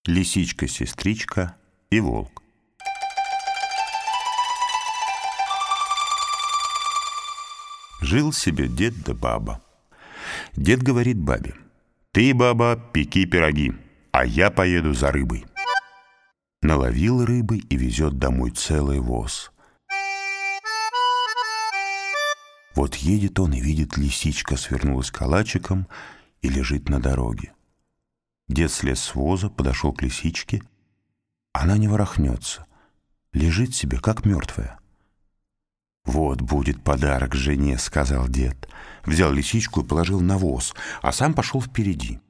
Лисичка-сестричка и волк. Жил себе дед да баба. Дед говорит бабе: «Ты, баба, пеки пироги, а я поеду за рыбой». Наловил рыбы и везет домой целый воз. Вот едет он и видит, лисичка свернулась калачиком и лежит на дороге. Дед слез с воза, подошел к лисичке. Она не ворохнется, лежит себе, как мертвая. «Вот будет подарок жене», — сказал дед. Взял лисичку и положил на воз, а сам пошел впереди.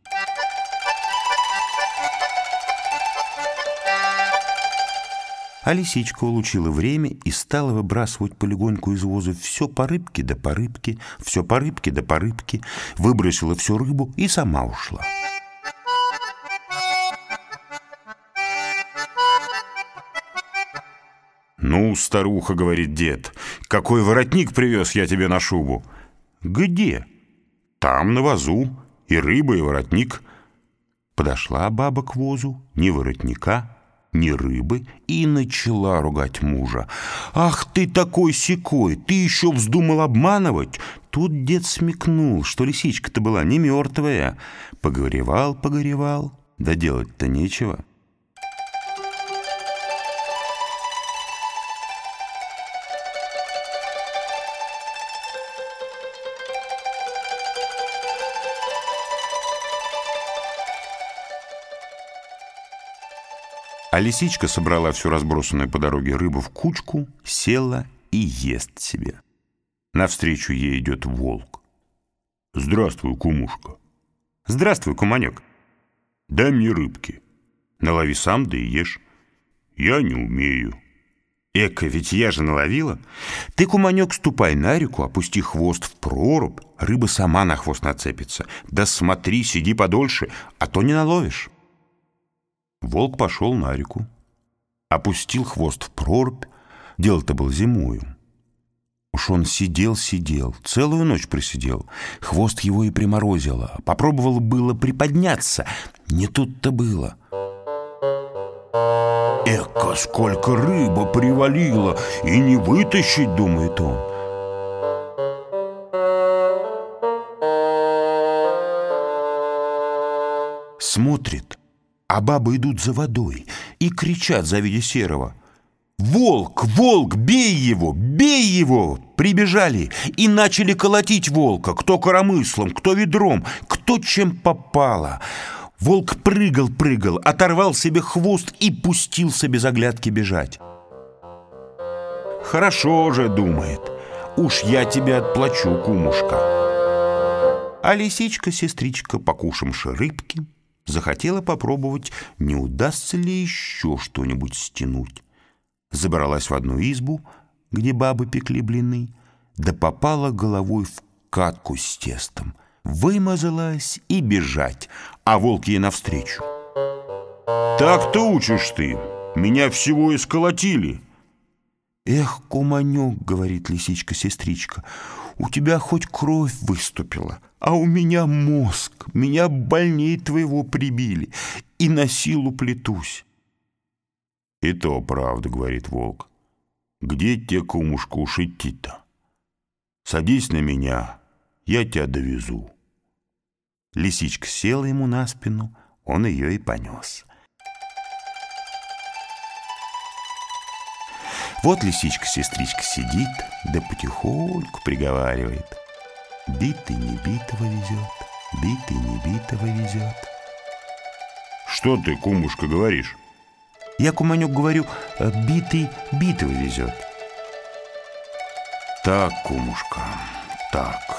А лисичка улучила время и стала выбрасывать полегоньку из воза все по рыбке да по рыбке, все по рыбке да по рыбке, выбросила всю рыбу и сама ушла. «Ну, старуха, — говорит дед, — какой воротник привез я тебе на шубу?» «Где?» «Там, на возу, и рыба, и воротник». Подошла баба к возу, ни воротника, ни рыбы, и начала ругать мужа. «Ах ты такой-сякой, ты еще вздумал обманывать!» Тут дед смекнул, что лисичка-то была не мертвая. Погоревал, да делать-то нечего. А лисичка собрала всю разбросанную по дороге рыбу в кучку, села и ест себе. Навстречу ей идет волк. «Здравствуй, кумушка». «Здравствуй, куманек». «Дай мне рыбки. Налови сам, да и ешь». «Я не умею». «Эка, ведь я же наловила». «Ты, куманек, ступай на реку, опусти хвост в прорубь, рыба сама на хвост нацепится. Да смотри, сиди подольше, а то не наловишь». Волк пошел на реку, опустил хвост в прорубь. Дело-то было зимою. Уж он сидел, целую ночь просидел. Хвост его и приморозило. Попробовал было приподняться. Не тут-то было. «Эка, сколько рыба привалила! И не вытащить, — думает он. Смотрит, а бабы идут за водой и кричат, завидя серого: «Волк! Волк! Бей его! Бей его!» Прибежали и начали колотить волка, кто коромыслом, кто ведром, кто чем попало. Волк прыгал, оторвал себе хвост и пустился без оглядки бежать. «Хорошо же, — думает, — уж я тебе отплачу, кумушка». А лисичка-сестричка, покушавши рыбки, захотела попробовать, не удастся ли еще что-нибудь стянуть. Забралась в одну избу, где бабы пекли блины, да попала головой в катку с тестом. Вымазалась и бежать, а волк ей навстречу. «Так-то учишь ты, меня всего исколотили». «Эх, куманек, — говорит лисичка-сестричка, — у тебя хоть кровь выступила, а у меня мозг, меня больней твоего прибили, и на силу плетусь». «И то правда, — говорит волк, — где тебе, кумушка, уж идти-то? Садись на меня, я тебя довезу». Лисичка села ему на спину, он ее и понес. Вот лисичка-сестричка сидит, да потихоньку приговаривает: «Битый не битого везет, битый не битого везет». «Что ты, кумушка, говоришь?» «Я, куманек, говорю, битый битого везет». «Так, кумушка, так.